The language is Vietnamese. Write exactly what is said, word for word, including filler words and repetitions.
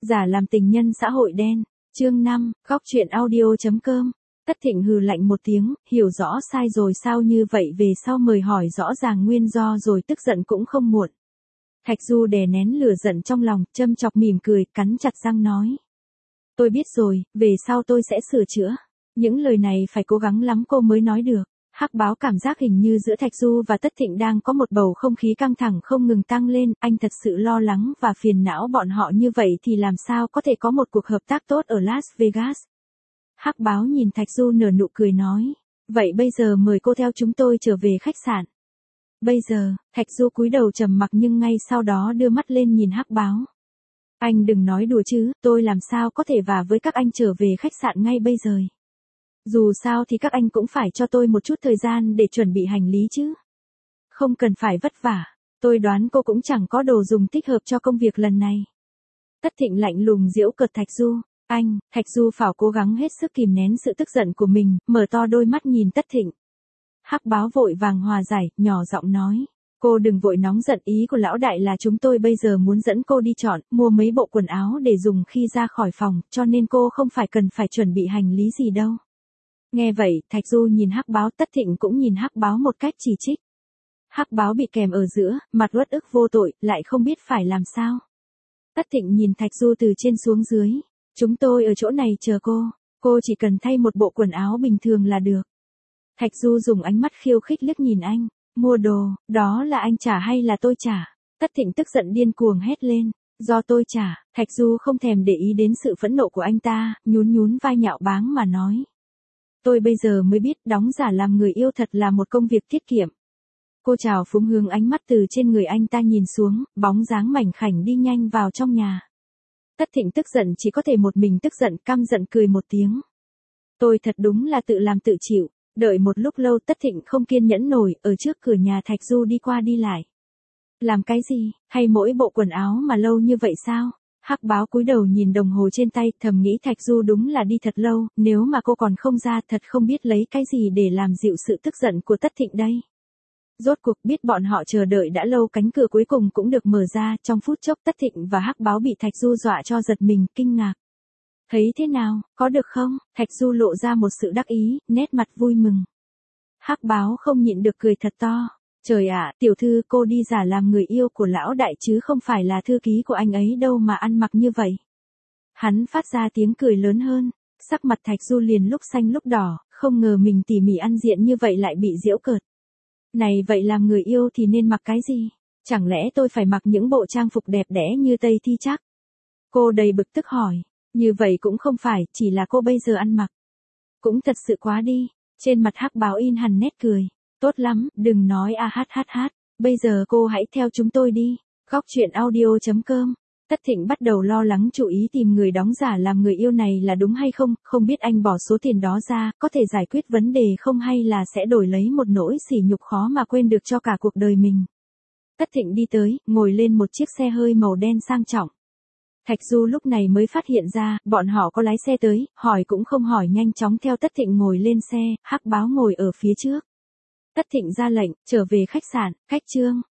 Giả làm tình nhân xã hội đen, chương năm, góc truyện audio chấm com. Tất Thịnh hừ lạnh một tiếng, hiểu rõ sai rồi sao như vậy về sau mời hỏi rõ ràng nguyên do rồi tức giận cũng không muộn. Thạch Du đè nén lửa giận trong lòng, châm chọc mỉm cười, cắn chặt răng nói. Tôi biết rồi, về sau tôi sẽ sửa chữa. Những lời này phải cố gắng lắm cô mới nói được. Hắc Báo cảm giác hình như giữa Thạch Du và Tất Thịnh đang có một bầu không khí căng thẳng không ngừng tăng lên, anh thật sự lo lắng và phiền não bọn họ như vậy thì làm sao có thể có một cuộc hợp tác tốt ở Las Vegas. Hắc Báo nhìn Thạch Du nở nụ cười nói, vậy bây giờ mời cô theo chúng tôi trở về khách sạn. Bây giờ, Thạch Du cúi đầu trầm mặc nhưng ngay sau đó đưa mắt lên nhìn Hắc Báo. Anh đừng nói đùa chứ, tôi làm sao có thể vả với các anh trở về khách sạn ngay bây giờ. Dù sao thì các anh cũng phải cho tôi một chút thời gian để chuẩn bị hành lý chứ. Không cần phải vất vả, tôi đoán cô cũng chẳng có đồ dùng thích hợp cho công việc lần này. Tất Thịnh lạnh lùng giễu cợt Thạch Du, anh, Thạch Du phải cố gắng hết sức kìm nén sự tức giận của mình, mở to đôi mắt nhìn Tất Thịnh. Hắc Báo vội vàng hòa giải, nhỏ giọng nói, cô đừng vội nóng giận, ý của lão đại là chúng tôi bây giờ muốn dẫn cô đi chọn, mua mấy bộ quần áo để dùng khi ra khỏi phòng, cho nên cô không phải cần phải chuẩn bị hành lý gì đâu. Nghe vậy, Thạch Du nhìn Hắc Báo, Tất Thịnh cũng nhìn Hắc Báo một cách chỉ trích. Hắc Báo bị kèm ở giữa, mặt uất ức vô tội, lại không biết phải làm sao. Tất Thịnh nhìn Thạch Du từ trên xuống dưới. Chúng tôi ở chỗ này chờ cô, cô chỉ cần thay một bộ quần áo bình thường là được. Thạch Du dùng ánh mắt khiêu khích liếc nhìn anh, mua đồ, đó là anh trả hay là tôi trả? Tất Thịnh tức giận điên cuồng hét lên, do tôi trả. Thạch Du không thèm để ý đến sự phẫn nộ của anh ta, nhún nhún vai nhạo báng mà nói. Tôi bây giờ mới biết đóng giả làm người yêu thật là một công việc tiết kiệm. Cô trào phúng hướng ánh mắt từ trên người anh ta nhìn xuống, bóng dáng mảnh khảnh đi nhanh vào trong nhà. Tất Thịnh tức giận chỉ có thể một mình tức giận, căm giận cười một tiếng. Tôi thật đúng là tự làm tự chịu. Đợi một lúc lâu Tất Thịnh không kiên nhẫn nổi, ở trước cửa nhà Thạch Du đi qua đi lại. Làm cái gì, hay mỗi bộ quần áo mà lâu như vậy sao? Hắc Báo cúi đầu nhìn đồng hồ trên tay, thầm nghĩ Thạch Du đúng là đi thật lâu, nếu mà cô còn không ra thật không biết lấy cái gì để làm dịu sự tức giận của Tất Thịnh đây. Rốt cuộc biết bọn họ chờ đợi đã lâu, cánh cửa cuối cùng cũng được mở ra, trong phút chốc Tất Thịnh và Hắc Báo bị Thạch Du dọa cho giật mình, kinh ngạc. Thấy thế nào, có được không? Thạch Du lộ ra một sự đắc ý, nét mặt vui mừng. Hắc Báo không nhịn được cười thật to. Trời ạ, tiểu thư cô đi giả làm người yêu của lão đại chứ không phải là thư ký của anh ấy đâu mà ăn mặc như vậy. Hắn phát ra tiếng cười lớn hơn, sắc mặt Thạch Du liền lúc xanh lúc đỏ, không ngờ mình tỉ mỉ ăn diện như vậy lại bị giễu cợt. Này vậy làm người yêu thì nên mặc cái gì? Chẳng lẽ tôi phải mặc những bộ trang phục đẹp đẽ như Tây Thi chắc? Cô đầy bực tức hỏi, như vậy cũng không phải, chỉ là cô bây giờ ăn mặc. Cũng thật sự quá đi, trên mặt Hắc Báo in hằn nét cười. Tốt lắm, đừng nói a hát hát hát, bây giờ cô hãy theo chúng tôi đi. Góc truyện audio chấm com. Tất Thịnh bắt đầu lo lắng chú ý tìm người đóng giả làm người yêu này là đúng hay không, không biết anh bỏ số tiền đó ra, có thể giải quyết vấn đề không hay là sẽ đổi lấy một nỗi sỉ nhục khó mà quên được cho cả cuộc đời mình. Tất Thịnh đi tới, ngồi lên một chiếc xe hơi màu đen sang trọng. Thạch Du lúc này mới phát hiện ra, bọn họ có lái xe tới, hỏi cũng không hỏi nhanh chóng theo Tất Thịnh ngồi lên xe, Hắc Báo ngồi ở phía trước. Tất Thịnh ra lệnh, trở về khách sạn, khách trương.